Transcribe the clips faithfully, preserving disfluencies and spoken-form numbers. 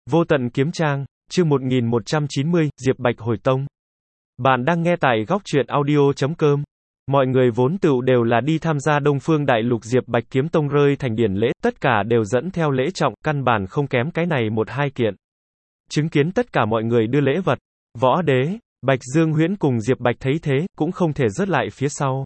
Vô tận kiếm trang, chương một nghìn một trăm chín mươi, Diệp Bạch hồi tông. Bạn đang nghe tại góc truyện audio chấm com. Mọi người vốn tựu đều là đi tham gia Đông Phương Đại Lục Diệp Bạch kiếm tông rơi thành điển lễ, tất cả đều dẫn theo lễ trọng, căn bản không kém cái này một hai kiện. Chứng kiến tất cả mọi người đưa lễ vật, Võ Đế, Bạch Dương Huyễn cùng Diệp Bạch thấy thế, cũng không thể rớt lại phía sau.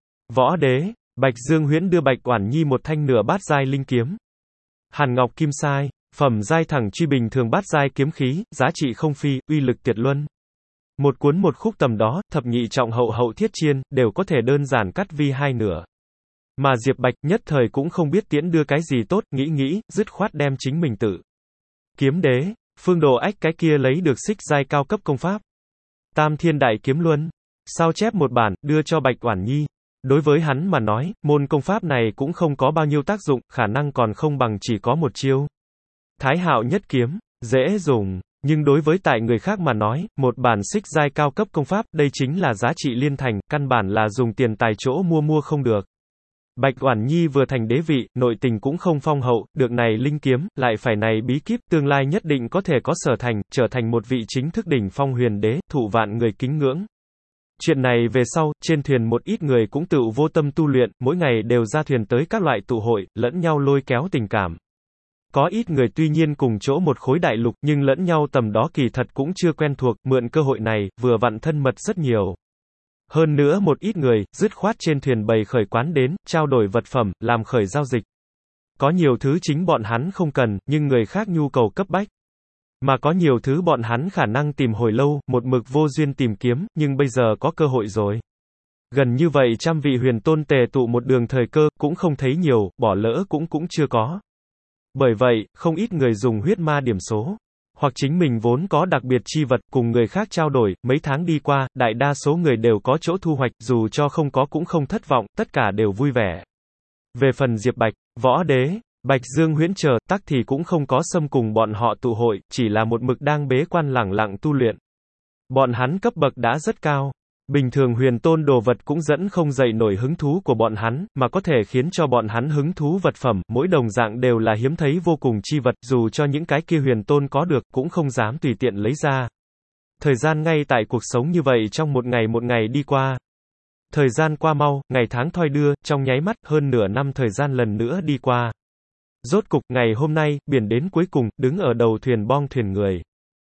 Võ Đế, Bạch Dương Huyễn đưa Bạch Oản Nhi một thanh nửa bát giai linh kiếm. Hàn Ngọc Kim Sai, phẩm giai thẳng truy bình thường bát giai kiếm khí, giá trị không phi, uy lực tuyệt luân. Một cuốn một khúc tầm đó, thập nhị trọng hậu hậu thiết chiên, đều có thể đơn giản cắt vi hai nửa. Mà Diệp Bạch nhất thời cũng không biết tiễn đưa cái gì tốt, nghĩ nghĩ, dứt khoát đem chính mình tự. Kiếm Đế, Phương Đồ Ách cái kia lấy được xích giai cao cấp công pháp. Tam Thiên Đại Kiếm Luân, sao chép một bản, đưa cho Bạch Oản Nhi. Đối với hắn mà nói, môn công pháp này cũng không có bao nhiêu tác dụng, khả năng còn không bằng chỉ có một chiêu. Thái Hạo Nhất Kiếm, dễ dùng, nhưng đối với tại người khác mà nói, một bản xích giai cao cấp công pháp, đây chính là giá trị liên thành, căn bản là dùng tiền tài chỗ mua mua không được. Bạch Oản Nhi vừa thành đế vị, nội tình cũng không phong hậu, được này linh kiếm, lại phải này bí kíp, tương lai nhất định có thể có sở thành, trở thành một vị chính thức đỉnh phong huyền đế, thụ vạn người kính ngưỡng. Chuyện này về sau, trên thuyền một ít người cũng tự vô tâm tu luyện, mỗi ngày đều ra thuyền tới các loại tụ hội, lẫn nhau lôi kéo tình cảm. Có ít người tuy nhiên cùng chỗ một khối đại lục, nhưng lẫn nhau tầm đó kỳ thật cũng chưa quen thuộc, mượn cơ hội này, vừa vặn thân mật rất nhiều. Hơn nữa một ít người, dứt khoát trên thuyền bày khởi quán đến, trao đổi vật phẩm, làm khởi giao dịch. Có nhiều thứ chính bọn hắn không cần, nhưng người khác nhu cầu cấp bách. Mà có nhiều thứ bọn hắn khả năng tìm hồi lâu, một mực vô duyên tìm kiếm, nhưng bây giờ có cơ hội rồi. Gần như vậy trăm vị huyền tôn tề tụ một đường thời cơ, cũng không thấy nhiều, bỏ lỡ cũng cũng chưa có. Bởi vậy, không ít người dùng huyết ma điểm số, hoặc chính mình vốn có đặc biệt chi vật, cùng người khác trao đổi, mấy tháng đi qua, đại đa số người đều có chỗ thu hoạch, dù cho không có cũng không thất vọng, tất cả đều vui vẻ. Về phần Diệp Bạch, Võ Đế, Bạch Dương Huyễn chờ, tắc thì cũng không có xâm cùng bọn họ tụ hội, chỉ là một mực đang bế quan lẳng lặng tu luyện. Bọn hắn cấp bậc đã rất cao. Bình thường huyền tôn đồ vật cũng dẫn không dậy nổi hứng thú của bọn hắn, mà có thể khiến cho bọn hắn hứng thú vật phẩm, mỗi đồng dạng đều là hiếm thấy vô cùng chi vật, dù cho những cái kia huyền tôn có được, cũng không dám tùy tiện lấy ra. Thời gian ngay tại cuộc sống như vậy trong một ngày một ngày đi qua. Thời gian qua mau, ngày tháng thoi đưa, trong nháy mắt, hơn nửa năm thời gian lần nữa đi qua. Rốt cục, ngày hôm nay, biển đến cuối cùng, đứng ở đầu thuyền bong thuyền người.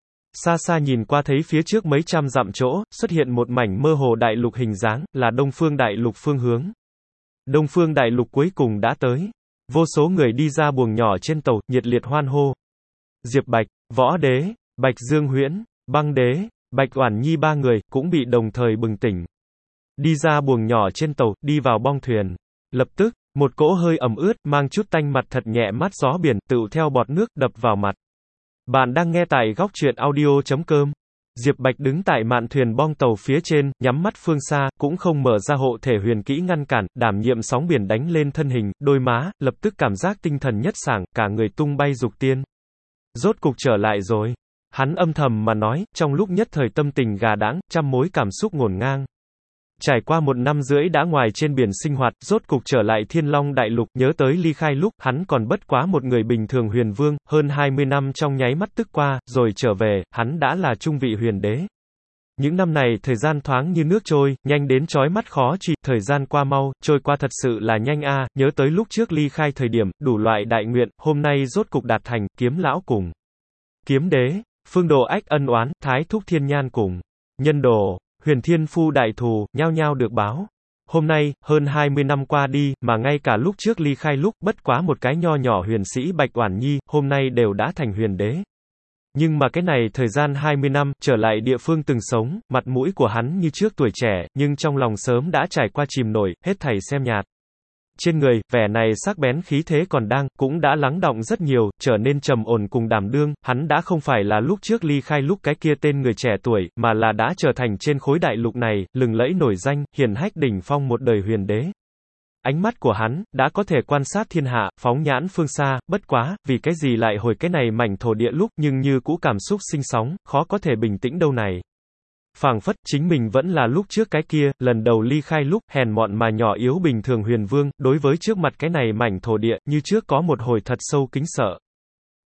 Xa xa nhìn qua thấy phía trước mấy trăm dặm chỗ, xuất hiện một mảnh mơ hồ đại lục hình dáng, là Đông Phương Đại Lục phương hướng. Đông Phương Đại Lục cuối cùng đã tới. Vô số người đi ra buồng nhỏ trên tàu, nhiệt liệt hoan hô. Diệp Bạch, Võ Đế, Bạch Dương Huyễn, Băng Đế, Bạch Oản Nhi ba người, cũng bị đồng thời bừng tỉnh. Đi ra buồng nhỏ trên tàu, đi vào bong thuyền. Lập tức, một cỗ hơi ẩm ướt, mang chút tanh mặt thật nhẹ mát gió biển, tựu theo bọt nước, đập vào mặt. Bạn đang nghe tại góc truyện audio chấm com. Diệp Bạch đứng tại mạn thuyền bong tàu phía trên, nhắm mắt phương xa, cũng không mở ra hộ thể huyền kỹ ngăn cản, đảm nhiệm sóng biển đánh lên thân hình, đôi má, lập tức cảm giác tinh thần nhất sảng, cả người tung bay dục tiên. Rốt cục trở lại rồi. Hắn âm thầm mà nói, trong lúc nhất thời tâm tình gà đãng, trăm mối cảm xúc ngổn ngang. Trải qua một năm rưỡi đã ngoài trên biển sinh hoạt, rốt cục trở lại Thiên Long Đại Lục, nhớ tới ly khai lúc, hắn còn bất quá một người bình thường huyền vương, hơn hai mươi năm trong nháy mắt tức qua, rồi trở về, hắn đã là trung vị huyền đế. Những năm này, thời gian thoáng như nước trôi, nhanh đến chói mắt khó truy, thời gian qua mau, trôi qua thật sự là nhanh a, nhớ tới lúc trước ly khai thời điểm, đủ loại đại nguyện, hôm nay rốt cục đạt thành, kiếm lão cùng. Kiếm Đế, Phương Đồ Ách ân oán, Thái Thúc Thiên Nhan cùng. Nhân Đồ, Huyền Thiên Phu đại thù, nhao nhao được báo. Hôm nay, hơn hai mươi năm qua đi, mà ngay cả lúc trước ly khai lúc, bất quá một cái nho nhỏ huyền sĩ Bạch Oản Nhi, hôm nay đều đã thành huyền đế. Nhưng mà cái này thời gian hai mươi năm, trở lại địa phương từng sống, mặt mũi của hắn như trước tuổi trẻ, nhưng trong lòng sớm đã trải qua chìm nổi, hết thảy xem nhạt. Trên người, vẻ này sắc bén khí thế còn đang, cũng đã lắng đọng rất nhiều, trở nên trầm ổn cùng đảm đương, hắn đã không phải là lúc trước ly khai lúc cái kia tên người trẻ tuổi, mà là đã trở thành trên khối đại lục này, lừng lẫy nổi danh, hiển hách đỉnh phong một đời huyền đế. Ánh mắt của hắn, đã có thể quan sát thiên hạ, phóng nhãn phương xa, bất quá, vì cái gì lại hồi cái này mảnh thổ địa lúc, nhưng như cũ cảm xúc sinh sóng, khó có thể bình tĩnh đâu này. Phảng phất, chính mình vẫn là lúc trước cái kia, lần đầu ly khai lúc, hèn mọn mà nhỏ yếu bình thường huyền vương, đối với trước mặt cái này mảnh thổ địa, như trước có một hồi thật sâu kính sợ.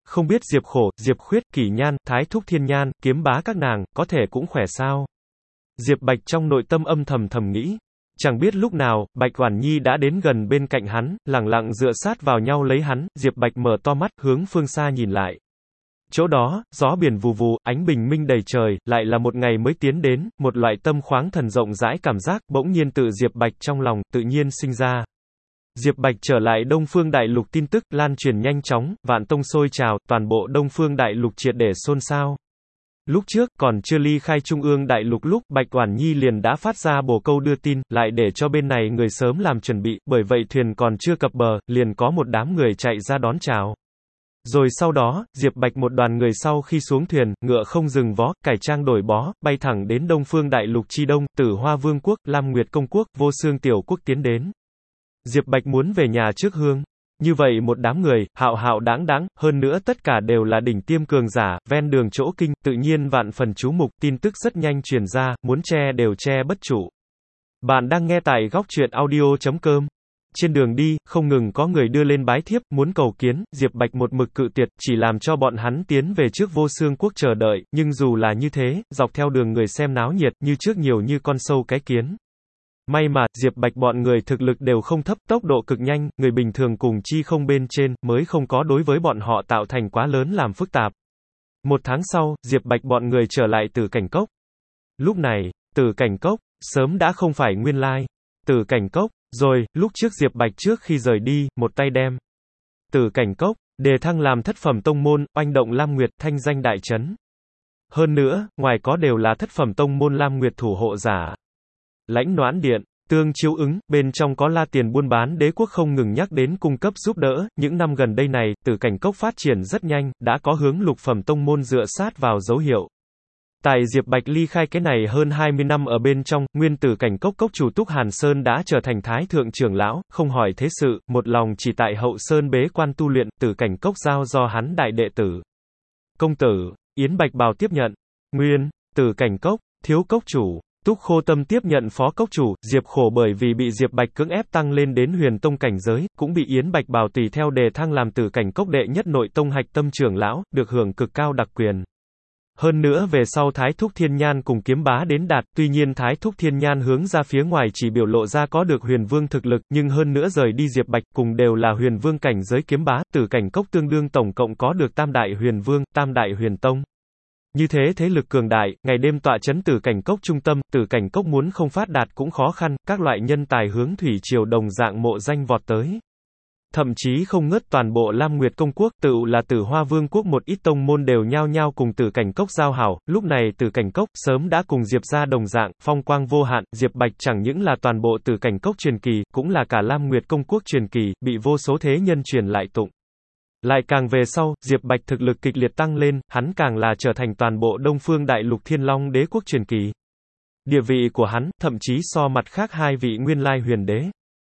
Không biết Diệp Khổ, Diệp Khuyết, Kỷ Nhan, Thái Thúc Thiên Nhan, Kiếm Bá các nàng, có thể cũng khỏe sao? Diệp Bạch trong nội tâm âm thầm thầm nghĩ. Chẳng biết lúc nào, Bạch Oản Nhi đã đến gần bên cạnh hắn, lẳng lặng dựa sát vào nhau lấy hắn, Diệp Bạch mở to mắt, hướng phương xa nhìn lại. Chỗ đó, gió biển vù vù, ánh bình minh đầy trời, lại là một ngày mới tiến đến, một loại tâm khoáng thần rộng rãi cảm giác, bỗng nhiên tự Diệp Bạch trong lòng, tự nhiên sinh ra. Diệp Bạch trở lại Đông Phương Đại Lục tin tức lan truyền nhanh chóng, vạn tông sôi trào, toàn bộ Đông Phương Đại Lục triệt để xôn xao. Lúc trước, còn chưa ly khai Trung ương Đại Lục lúc, Bạch Oản Nhi liền đã phát ra bồ câu đưa tin, lại để cho bên này người sớm làm chuẩn bị, bởi vậy thuyền còn chưa cập bờ, liền có một đám người chạy ra đón chào. Rồi sau đó, Diệp Bạch một đoàn người sau khi xuống thuyền, ngựa không dừng vó, cải trang đổi bó, bay thẳng đến Đông Phương Đại Lục chi đông, Tử Hoa Vương quốc, Lam Nguyệt công quốc, Vô Xương tiểu quốc tiến đến. Diệp Bạch muốn về nhà trước hương. Như vậy một đám người, hạo hạo đáng đáng, hơn nữa tất cả đều là đỉnh tiêm cường giả, ven đường chỗ kinh, tự nhiên vạn phần chú mục, tin tức rất nhanh truyền ra, muốn che đều che bất trụ. Bạn đang nghe tại góc truyện audio chấm com. Trên đường đi, không ngừng có người đưa lên bái thiếp, muốn cầu kiến, Diệp Bạch một mực cự tuyệt, chỉ làm cho bọn hắn tiến về trước Vô Xương quốc chờ đợi, nhưng dù là như thế, dọc theo đường người xem náo nhiệt, như trước nhiều như con sâu cái kiến. May mà, Diệp Bạch bọn người thực lực đều không thấp, tốc độ cực nhanh, người bình thường cùng chi không bên trên, mới không có đối với bọn họ tạo thành quá lớn làm phức tạp. Một tháng sau, Diệp Bạch bọn người trở lại Tử Cảnh Cốc. Lúc này, Tử Cảnh Cốc, sớm đã không phải nguyên lai. Tử Cảnh Cốc, rồi, lúc trước Diệp Bạch trước khi rời đi, một tay đem Tử Cảnh Cốc, đề thăng làm thất phẩm tông môn, oanh động Lam Nguyệt, thanh danh đại chấn. Hơn nữa, ngoài có đều là thất phẩm tông môn Lam Nguyệt thủ hộ giả. Lãnh Noãn Điện, Tương Chiếu Ứng, bên trong có La Tiền buôn bán đế quốc không ngừng nhắc đến cung cấp giúp đỡ, những năm gần đây này, Tử Cảnh Cốc phát triển rất nhanh, đã có hướng lục phẩm tông môn dựa sát vào dấu hiệu. Tại Diệp Bạch ly khai cái này hơn hai mươi năm ở bên trong, nguyên Tử Cảnh Cốc cốc chủ Túc Hàn Sơn đã trở thành thái thượng trưởng lão, không hỏi thế sự, một lòng chỉ tại Hậu Sơn bế quan tu luyện, Tử Cảnh Cốc giao do hắn đại đệ tử. Công tử, Yến Bạch Bào tiếp nhận. Nguyên Tử Cảnh Cốc, thiếu cốc chủ. Túc Khô Tâm tiếp nhận phó cốc chủ, Diệp Khổ bởi vì bị Diệp Bạch cưỡng ép tăng lên đến huyền tông cảnh giới, cũng bị Yến Bạch Bào tùy theo đề thăng làm Tử Cảnh Cốc đệ nhất nội tông hạch tâm trưởng lão, được hưởng cực cao đặc quyền. Hơn nữa về sau Thái Thúc Thiên Nhan cùng Kiếm Bá đến đạt, tuy nhiên Thái Thúc Thiên Nhan hướng ra phía ngoài chỉ biểu lộ ra có được huyền vương thực lực, nhưng hơn nữa rời đi Diệp Bạch cùng đều là huyền vương cảnh giới Kiếm Bá, Tử Cảnh Cốc tương đương tổng cộng có được tam đại huyền vương, tam đại huyền tông. Như thế thế lực cường đại, ngày đêm tọa chấn Tử Cảnh Cốc trung tâm, Tử Cảnh Cốc muốn không phát đạt cũng khó khăn, các loại nhân tài hướng thủy triều đồng dạng mộ danh vọt tới. Thậm chí không ngớt toàn bộ Lam Nguyệt công quốc, tự là Tử Hoa Vương quốc một ít tông môn đều nhao nhao cùng Tử Cảnh Cốc giao hảo, lúc này Tử Cảnh Cốc sớm đã cùng Diệp gia đồng dạng, phong quang vô hạn, Diệp Bạch chẳng những là toàn bộ Tử Cảnh Cốc truyền kỳ, cũng là cả Lam Nguyệt công quốc truyền kỳ, bị vô số thế nhân truyền lại tụng. Lại càng về sau, Diệp Bạch thực lực kịch liệt tăng lên, hắn càng là trở thành toàn bộ Đông Phương Đại Lục Thiên Long đế quốc truyền kỳ. Địa vị của hắn, thậm chí so mặt khác hai vị nguyên lai huyền đế,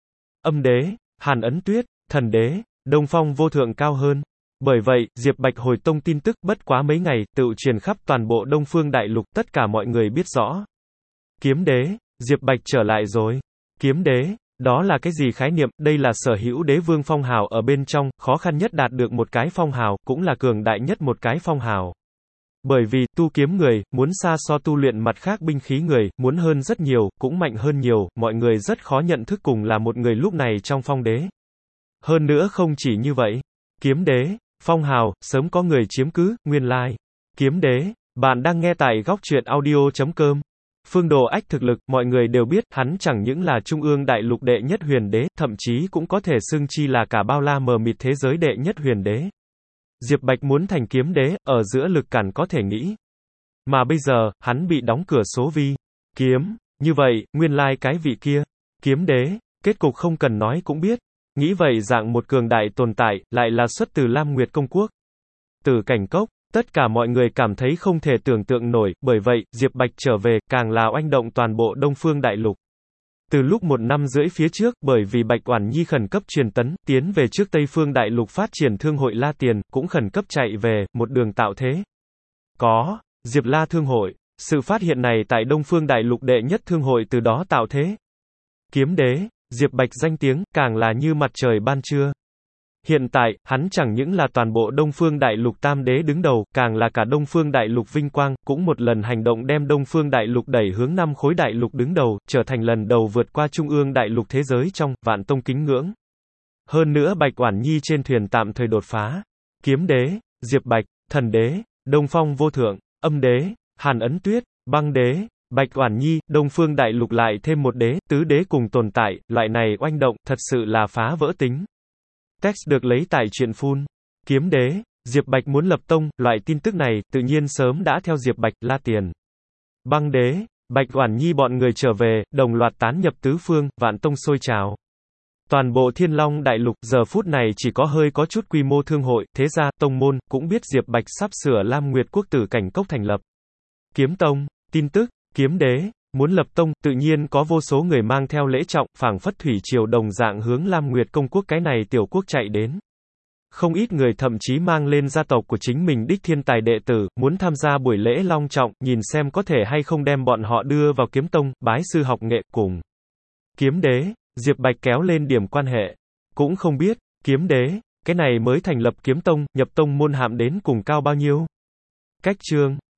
Âm đế, Hàn Ấn Tuyết, Thần đế, Đông Phong vô thượng cao hơn. Bởi vậy, Diệp Bạch hồi tông tin tức bất quá mấy ngày, tự truyền khắp toàn bộ Đông Phương Đại Lục, tất cả mọi người biết rõ. Kiếm đế, Diệp Bạch trở lại rồi. Kiếm đế, đó là cái gì khái niệm, đây là sở hữu đế vương phong hào ở bên trong, khó khăn nhất đạt được một cái phong hào, cũng là cường đại nhất một cái phong hào. Bởi vì, tu kiếm người, muốn xa so tu luyện mặt khác binh khí người, muốn hơn rất nhiều, cũng mạnh hơn nhiều, mọi người rất khó nhận thức cùng là một người lúc này trong phong đế. Hơn nữa không chỉ như vậy, kiếm đế, phong hào, sớm có người chiếm cứ, nguyên lai. Kiếm đế, bạn đang nghe tại góc truyện audio chấm com. Phương Đồ Ách thực lực, mọi người đều biết, hắn chẳng những là Trung ương Đại Lục đệ nhất huyền đế, thậm chí cũng có thể xưng chi là cả bao la mờ mịt thế giới đệ nhất huyền đế. Diệp Bạch muốn thành kiếm đế, ở giữa lực cản có thể nghĩ. Mà bây giờ, hắn bị đóng cửa số vi. Kiếm, như vậy, nguyên lai cái vị kia. Kiếm đế, kết cục không cần nói cũng biết. Nghĩ vậy dạng một cường đại tồn tại, lại là xuất từ Lam Nguyệt công quốc. Tử Cảnh Cốc, tất cả mọi người cảm thấy không thể tưởng tượng nổi, bởi vậy, Diệp Bạch trở về, càng là oanh động toàn bộ Đông Phương Đại Lục. Từ lúc một năm rưỡi phía trước, bởi vì Bạch Oản Nhi khẩn cấp truyền tấn, tiến về trước Tây Phương Đại Lục phát triển thương hội La Tiền, cũng khẩn cấp chạy về, một đường tạo thế. Có, Diệp La thương hội, sự phát hiện này tại Đông Phương Đại Lục đệ nhất thương hội từ đó tạo thế. Kiếm đế, Diệp Bạch danh tiếng, càng là như mặt trời ban trưa. Hiện tại, hắn chẳng những là toàn bộ Đông Phương Đại Lục Tam Đế đứng đầu, càng là cả Đông Phương Đại Lục vinh quang, cũng một lần hành động đem Đông Phương Đại Lục đẩy hướng năm khối đại lục đứng đầu, trở thành lần đầu vượt qua Trung ương Đại Lục thế giới trong vạn tông kính ngưỡng. Hơn nữa Bạch Oản Nhi trên thuyền tạm thời đột phá. Kiếm Đế, Diệp Bạch, Thần Đế, Đông Phong Vô Thượng, Âm Đế, Hàn Ấn Tuyết, Băng Đế, Bạch Oản Nhi, Đông Phương Đại Lục lại thêm một đế, tứ đế cùng tồn tại, loại này oanh động, thật sự là phá vỡ tính. Text được lấy tại truyện phun. Kiếm Đế, Diệp Bạch muốn lập tông, loại tin tức này, tự nhiên sớm đã theo Diệp Bạch, La Tiền. Băng Đế, Bạch Oản Nhi bọn người trở về, đồng loạt tán nhập tứ phương, vạn tông sôi trào. Toàn bộ Thiên Long Đại Lục, giờ phút này chỉ có hơi có chút quy mô thương hội, thế gia, tông môn, cũng biết Diệp Bạch sắp sửa Lam Nguyệt Quốc Tử Cảnh Cốc thành lập. Kiếm Tông, tin tức, Kiếm Đế, muốn lập tông, tự nhiên có vô số người mang theo lễ trọng, phảng phất thủy triều đồng dạng hướng Lam Nguyệt Công Quốc cái này tiểu quốc chạy đến. Không ít người thậm chí mang lên gia tộc của chính mình đích thiên tài đệ tử, muốn tham gia buổi lễ long trọng, nhìn xem có thể hay không đem bọn họ đưa vào Kiếm Tông, bái sư học nghệ, cùng Kiếm Đế, Diệp Bạch kéo lên điểm quan hệ. Cũng không biết, Kiếm Đế, cái này mới thành lập Kiếm Tông, nhập tông môn hàm đến cùng cao bao nhiêu. Cách chương